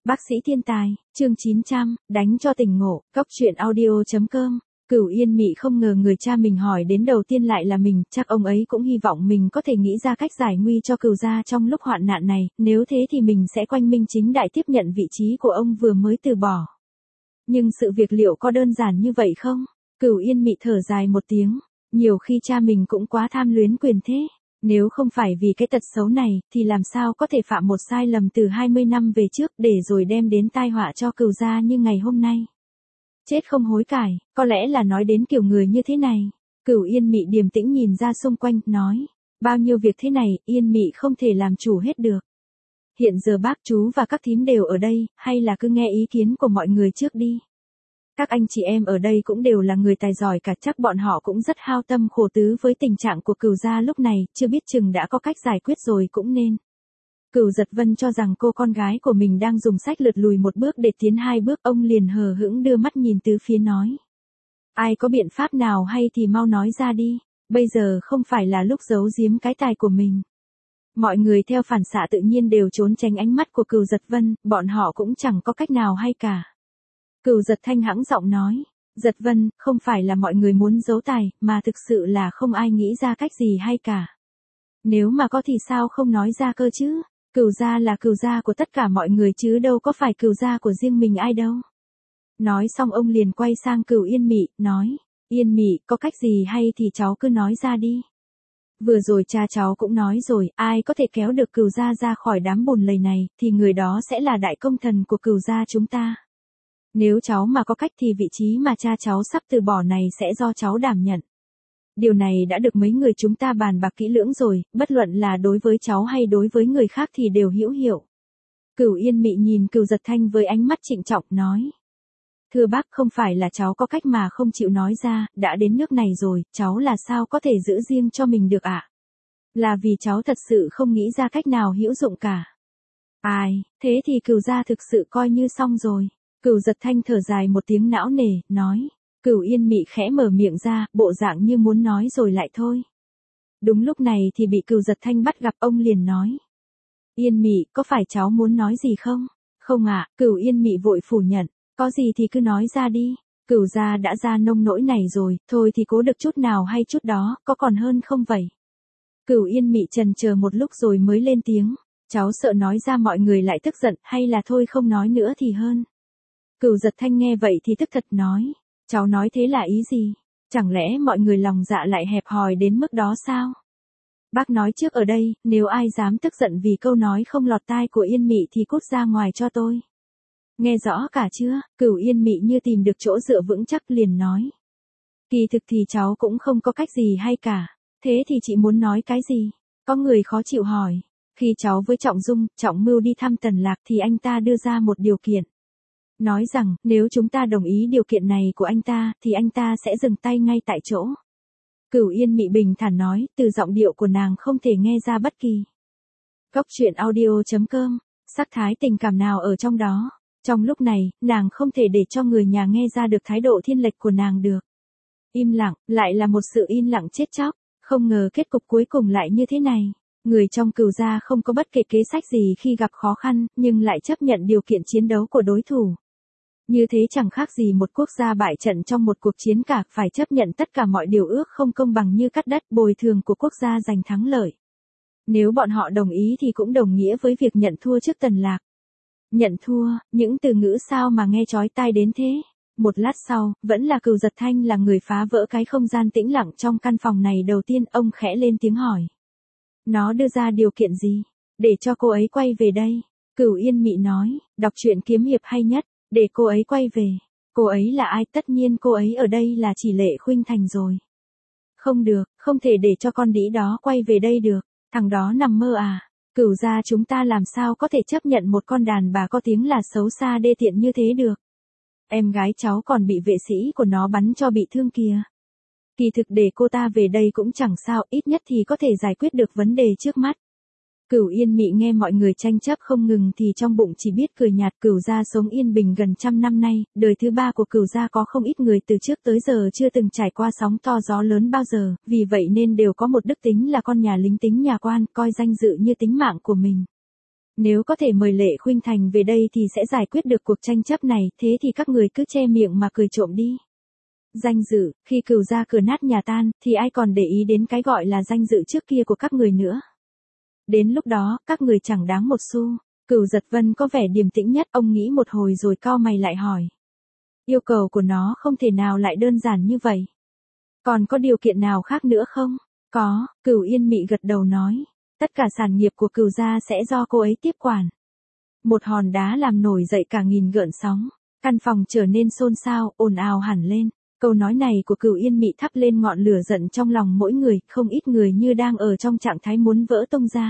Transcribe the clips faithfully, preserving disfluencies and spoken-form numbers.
Bác sĩ thiên tài, chương chín trăm, đánh cho tỉnh ngộ, cốc truyện audio.com. Cửu Yên Mị không ngờ người cha mình hỏi đến đầu tiên lại là mình, chắc ông ấy cũng hy vọng mình có thể nghĩ ra cách giải nguy cho Cửu gia trong lúc hoạn nạn này, nếu thế thì mình sẽ quang minh chính đại tiếp nhận vị trí của ông vừa mới từ bỏ. Nhưng sự việc liệu có đơn giản như vậy không? Cửu Yên Mị thở dài một tiếng, nhiều khi cha mình cũng quá tham luyến quyền thế. Nếu không phải vì cái tật xấu này, thì làm sao có thể phạm một sai lầm từ hai mươi năm về trước để rồi đem đến tai họa cho Cửu gia như ngày hôm nay. Chết không hối cải, có lẽ là nói đến kiểu người như thế này. Cửu Yên Mị điềm tĩnh nhìn ra xung quanh, nói, bao nhiêu việc thế này, Yên Mị không thể làm chủ hết được. Hiện giờ bác chú và các thím đều ở đây, hay là cứ nghe ý kiến của mọi người trước đi. Các anh chị em ở đây cũng đều là người tài giỏi cả, chắc bọn họ cũng rất hao tâm khổ tứ với tình trạng của Cửu gia lúc này, chưa biết chừng đã có cách giải quyết rồi cũng nên. Cửu Giật Vân cho rằng cô con gái của mình đang dùng sách lượt lùi một bước để tiến hai bước, ông liền hờ hững đưa mắt nhìn tứ phía nói. Ai có biện pháp nào hay thì mau nói ra đi, bây giờ không phải là lúc giấu giếm cái tài của mình. Mọi người theo phản xạ tự nhiên đều trốn tránh ánh mắt của Cửu Giật Vân, bọn họ cũng chẳng có cách nào hay cả. Cửu Giật Thanh hãng giọng nói, Giật Vân, không phải là mọi người muốn giấu tài, mà thực sự là không ai nghĩ ra cách gì hay cả. Nếu mà có thì sao không nói ra cơ chứ? Cửu gia là Cửu gia của tất cả mọi người chứ đâu có phải Cửu gia của riêng mình ai đâu. Nói xong ông liền quay sang Cửu Yên Mị, nói, Yên Mị, có cách gì hay thì cháu cứ nói ra đi. Vừa rồi cha cháu cũng nói rồi, ai có thể kéo được Cửu gia ra khỏi đám bùn lầy này, thì người đó sẽ là đại công thần của Cửu gia chúng ta. Nếu cháu mà có cách thì vị trí mà cha cháu sắp từ bỏ này sẽ do cháu đảm nhận. Điều này đã được mấy người chúng ta bàn bạc kỹ lưỡng rồi, bất luận là đối với cháu hay đối với người khác thì đều hữu hiệu. Cửu Yên Mị nhìn Cửu Giật Thanh với ánh mắt trịnh trọng nói. Thưa bác, không phải là cháu có cách mà không chịu nói ra, đã đến nước này rồi, cháu là sao có thể giữ riêng cho mình được ạ? À? Là vì cháu thật sự không nghĩ ra cách nào hữu dụng cả. Ai, thế thì Cửu gia thực sự coi như xong rồi. Cửu Giật Thanh thở dài một tiếng não nề, nói. Cửu Yên Mị khẽ mở miệng ra, bộ dạng như muốn nói rồi lại thôi. Đúng lúc này thì bị Cửu Giật Thanh bắt gặp, ông liền nói. Yên Mị, có phải cháu muốn nói gì không? Không ạ, à, Cửu Yên Mị vội phủ nhận, có gì thì cứ nói ra đi. Cửu gia đã ra nông nỗi này rồi, thôi thì cố được chút nào hay chút đó, có còn hơn không vậy? Cửu Yên Mị chần chờ một lúc rồi mới lên tiếng, cháu sợ nói ra mọi người lại tức giận, hay là thôi không nói nữa thì hơn. Cửu Giật Thanh nghe vậy thì tức thật nói. Cháu nói thế là ý gì? Chẳng lẽ mọi người lòng dạ lại hẹp hòi đến mức đó sao? Bác nói trước ở đây, nếu ai dám tức giận vì câu nói không lọt tai của Yên Mị thì cút ra ngoài cho tôi. Nghe rõ cả chưa? Cửu Yên Mị như tìm được chỗ dựa vững chắc liền nói. Kỳ thực thì cháu cũng không có cách gì hay cả. Thế thì chị muốn nói cái gì? Có người khó chịu hỏi. Khi cháu với Trọng Dung, Trọng Mưu đi thăm Tần Lạc thì anh ta đưa ra một điều kiện. Nói rằng, nếu chúng ta đồng ý điều kiện này của anh ta, thì anh ta sẽ dừng tay ngay tại chỗ. Cửu Yên Mị bình thản nói, từ giọng điệu của nàng không thể nghe ra bất kỳ. Cốc truyện audio.com, sắc thái tình cảm nào ở trong đó. Trong lúc này, nàng không thể để cho người nhà nghe ra được thái độ thiên lệch của nàng được. Im lặng, lại là một sự im lặng chết chóc, không ngờ kết cục cuối cùng lại như thế này. Người trong Cửu gia không có bất kể kế sách gì khi gặp khó khăn, nhưng lại chấp nhận điều kiện chiến đấu của đối thủ. Như thế chẳng khác gì một quốc gia bại trận trong một cuộc chiến cả, phải chấp nhận tất cả mọi điều ước không công bằng như cắt đất, bồi thường của quốc gia giành thắng lợi. Nếu bọn họ đồng ý thì cũng đồng nghĩa với việc nhận thua trước Tần Lạc. Nhận thua, những từ ngữ sao mà nghe chói tai đến thế. Một lát sau, vẫn là Cửu Giật Thanh là người phá vỡ cái không gian tĩnh lặng trong căn phòng này đầu tiên, ông khẽ lên tiếng hỏi. Nó đưa ra điều kiện gì? Để cho cô ấy quay về đây. Cửu Yên Mị nói, đọc truyện kiếm hiệp hay nhất. Để cô ấy quay về. Cô ấy là ai? Tất nhiên cô ấy ở đây là chỉ Lệ Khuynh Thành rồi. Không được, không thể để cho con đĩ đó quay về đây được. Thằng đó nằm mơ à? Cửu gia chúng ta làm sao có thể chấp nhận một con đàn bà có tiếng là xấu xa đê tiện như thế được. Em gái cháu còn bị vệ sĩ của nó bắn cho bị thương kìa. Kỳ thực để cô ta về đây cũng chẳng sao, ít nhất thì có thể giải quyết được vấn đề trước mắt. Cửu Yên Mị nghe mọi người tranh chấp không ngừng thì trong bụng chỉ biết cười nhạt. Cửu gia sống yên bình gần trăm năm nay, đời thứ ba của Cửu gia có không ít người từ trước tới giờ chưa từng trải qua sóng to gió lớn bao giờ, vì vậy nên đều có một đức tính là con nhà lính tính nhà quan, coi danh dự như tính mạng của mình. Nếu có thể mời Lệ Khuynh Thành về đây thì sẽ giải quyết được cuộc tranh chấp này, thế thì các người cứ che miệng mà cười trộm đi. Danh dự, khi Cửu gia cửa nát nhà tan, thì ai còn để ý đến cái gọi là danh dự trước kia của các người nữa. Đến lúc đó, các người chẳng đáng một xu. Cửu Giật Vân có vẻ điềm tĩnh nhất, ông nghĩ một hồi rồi cau mày lại hỏi. Yêu cầu của nó không thể nào lại đơn giản như vậy. Còn có điều kiện nào khác nữa không? Có, Cửu Yên Mị gật đầu nói. Tất cả sản nghiệp của Cửu gia sẽ do cô ấy tiếp quản. Một hòn đá làm nổi dậy cả nghìn gợn sóng. Căn phòng trở nên xôn xao, ồn ào hẳn lên. Câu nói này của Cửu Yên Mị thắp lên ngọn lửa giận trong lòng mỗi người, không ít người như đang ở trong trạng thái muốn vỡ tung ra.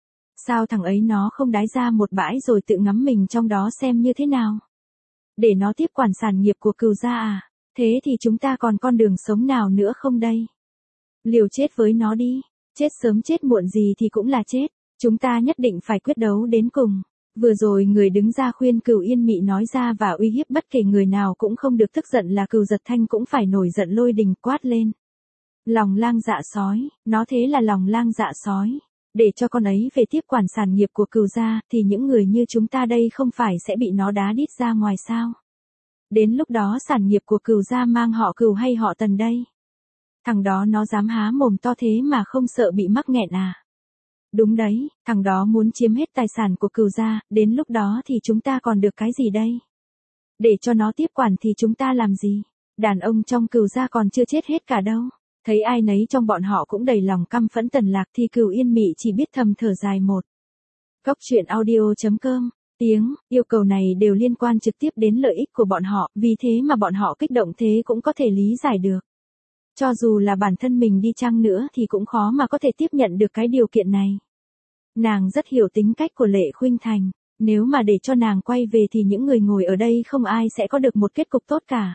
Sao thằng ấy nó không đái ra một bãi rồi tự ngắm mình trong đó xem như thế nào? Để nó tiếp quản sản nghiệp của Cửu gia à? Thế thì chúng ta còn con đường sống nào nữa không đây? Liều chết với nó đi, chết sớm chết muộn gì thì cũng là chết, chúng ta nhất định phải quyết đấu đến cùng. Vừa rồi người đứng ra khuyên Cửu Yên Mị nói ra và uy hiếp bất kể người nào cũng không được tức giận là Cửu Giật Thanh cũng phải nổi giận lôi đình quát lên. Lòng lang dạ sói, nó thế là lòng lang dạ sói. Để cho con ấy về tiếp quản sản nghiệp của Cửu gia thì những người như chúng ta đây không phải sẽ bị nó đá đít ra ngoài sao? Đến lúc đó sản nghiệp của Cửu gia mang họ Cửu hay họ Tần đây? Thằng đó nó dám há mồm to thế mà không sợ bị mắc nghẹn à? Đúng đấy, thằng đó muốn chiếm hết tài sản của Cửu gia, đến lúc đó thì chúng ta còn được cái gì đây? Để cho nó tiếp quản thì chúng ta làm gì? Đàn ông trong Cửu gia còn chưa chết hết cả đâu. Thấy ai nấy trong bọn họ cũng đầy lòng căm phẫn Tần Lạc thì Cửu Yên Mị chỉ biết thầm thở dài một. Cốc truyện audio chấm com, tiếng, yêu cầu này đều liên quan trực tiếp đến lợi ích của bọn họ, vì thế mà bọn họ kích động thế cũng có thể lý giải được. Cho dù là bản thân mình đi chăng nữa thì cũng khó mà có thể tiếp nhận được cái điều kiện này. Nàng rất hiểu tính cách của Lệ Khuynh Thành, nếu mà để cho nàng quay về thì những người ngồi ở đây không ai sẽ có được một kết cục tốt cả.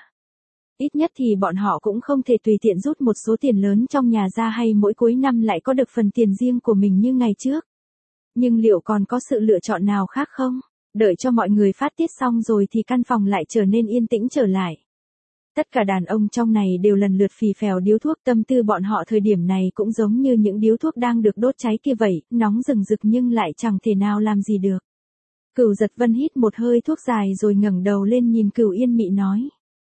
Ít nhất thì bọn họ cũng không thể tùy tiện rút một số tiền lớn trong nhà ra hay mỗi cuối năm lại có được phần tiền riêng của mình như ngày trước. Nhưng liệu còn có sự lựa chọn nào khác không? Đợi cho mọi người phát tiết xong rồi thì căn phòng lại trở nên yên tĩnh trở lại. Tất cả đàn ông trong này đều lần lượt phì phèo điếu thuốc, tâm tư bọn họ thời điểm này cũng giống như những điếu thuốc đang được đốt cháy kia vậy, nóng rừng rực nhưng lại chẳng thể nào làm gì được. Cửu Giật Vân hít một hơi thuốc dài rồi ngẩng đầu lên nhìn Cửu Yên Mị nói.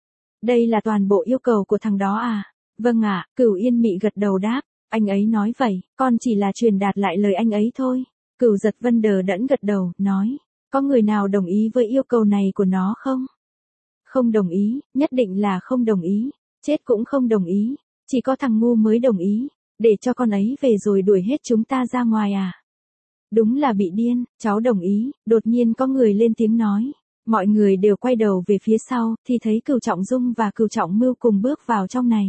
Đây là toàn bộ yêu cầu của thằng đó à? Vâng ạ, Cửu Yên Mị gật đầu đáp, anh ấy nói vậy, con chỉ là truyền đạt lại lời anh ấy thôi. Cửu Giật Vân đờ đẫn gật đầu, nói, có người nào đồng ý với yêu cầu này của nó không? Không đồng ý, nhất định là không đồng ý, chết cũng không đồng ý, chỉ có thằng ngu mới đồng ý, để cho con ấy về rồi đuổi hết chúng ta ra ngoài à? Đúng là bị điên, cháu đồng ý, đột nhiên có người lên tiếng nói. Mọi người đều quay đầu về phía sau, thì thấy Cửu Trọng Dung và Cửu Trọng Mưu cùng bước vào trong này.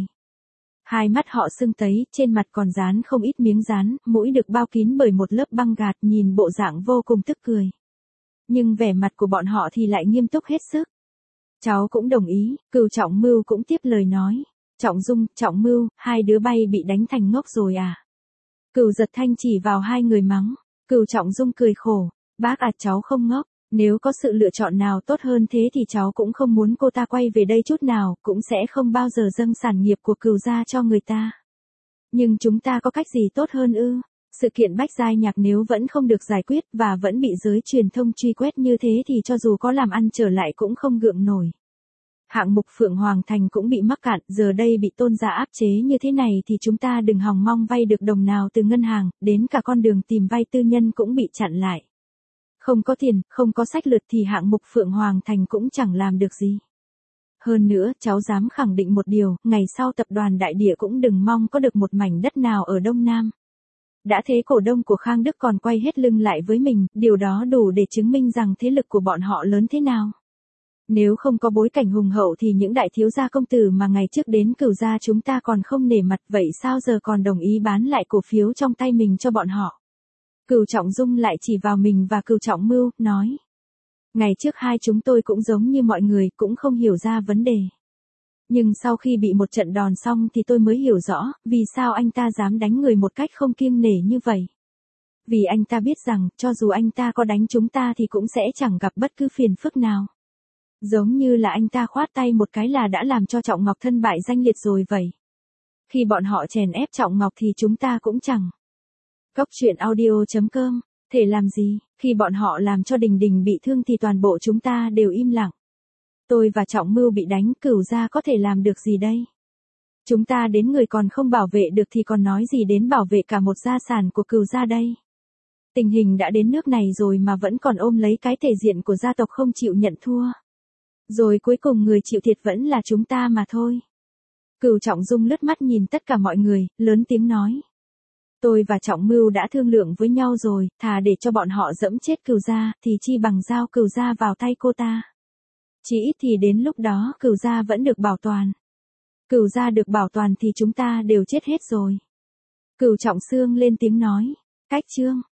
Hai mắt họ sưng tấy, trên mặt còn dán không ít miếng dán, mũi được bao kín bởi một lớp băng gạt, nhìn bộ dạng vô cùng tức cười. Nhưng vẻ mặt của bọn họ thì lại nghiêm túc hết sức. Cháu cũng đồng ý, Cửu Trọng Mưu cũng tiếp lời nói. Trọng Dung, Trọng Mưu, hai đứa bay bị đánh thành ngốc rồi à? Cửu Giật Thanh chỉ vào hai người mắng. Cửu Trọng Dung cười khổ, bác à, cháu không ngốc. Nếu có sự lựa chọn nào tốt hơn thế thì cháu cũng không muốn cô ta quay về đây chút nào, cũng sẽ không bao giờ dâng sản nghiệp của Cửu gia cho người ta. Nhưng chúng ta có cách gì tốt hơn ư? Sự kiện Bách Giai Nhạc nếu vẫn không được giải quyết và vẫn bị giới truyền thông truy quét như thế thì cho dù có làm ăn trở lại cũng không gượng nổi. Hạng mục Phượng Hoàng Thành cũng bị mắc cạn, giờ đây bị Tôn gia áp chế như thế này thì chúng ta đừng hòng mong vay được đồng nào từ ngân hàng, đến cả con đường tìm vay tư nhân cũng bị chặn lại. Không có tiền, không có sách lược thì hạng mục Phượng Hoàng Thành cũng chẳng làm được gì. Hơn nữa, cháu dám khẳng định một điều, ngày sau tập đoàn Đại Địa cũng đừng mong có được một mảnh đất nào ở Đông Nam. Đã thế cổ đông của Khang Đức còn quay hết lưng lại với mình, điều đó đủ để chứng minh rằng thế lực của bọn họ lớn thế nào. Nếu không có bối cảnh hùng hậu thì những đại thiếu gia công tử mà ngày trước đến Cửu gia chúng ta còn không nể mặt, vậy sao giờ còn đồng ý bán lại cổ phiếu trong tay mình cho bọn họ. Cửu Trọng Dung lại chỉ vào mình và Cửu Trọng Mưu, nói. Ngày trước hai chúng tôi cũng giống như mọi người, cũng không hiểu ra vấn đề. Nhưng sau khi bị một trận đòn xong thì tôi mới hiểu rõ, vì sao anh ta dám đánh người một cách không kiêng nể như vậy. Vì anh ta biết rằng, cho dù anh ta có đánh chúng ta thì cũng sẽ chẳng gặp bất cứ phiền phức nào. Giống như là anh ta khoát tay một cái là đã làm cho Trọng Ngọc thân bại danh liệt rồi vậy. Khi bọn họ chèn ép Trọng Ngọc thì chúng ta cũng chẳng. Cốc truyện audio chấm com, thể làm gì? Khi bọn họ làm cho Đình Đình bị thương thì toàn bộ chúng ta đều im lặng. Tôi và Trọng Mưu bị đánh, Cửu gia có thể làm được gì đây? Chúng ta đến người còn không bảo vệ được thì còn nói gì đến bảo vệ cả một gia sản của Cửu gia đây? Tình hình đã đến nước này rồi mà vẫn còn ôm lấy cái thể diện của gia tộc không chịu nhận thua. Rồi cuối cùng người chịu thiệt vẫn là chúng ta mà thôi. Cửu Trọng Dung lướt mắt nhìn tất cả mọi người, lớn tiếng nói. Tôi và Trọng Mưu đã thương lượng với nhau rồi, thà để cho bọn họ dẫm chết Cửu gia, thì chi bằng giao Cửu gia vào tay cô ta. Chỉ ít thì đến lúc đó Cửu gia vẫn được bảo toàn. Cửu gia được bảo toàn thì chúng ta đều chết hết rồi. Cửu Trọng Xương lên tiếng nói. Cách chương.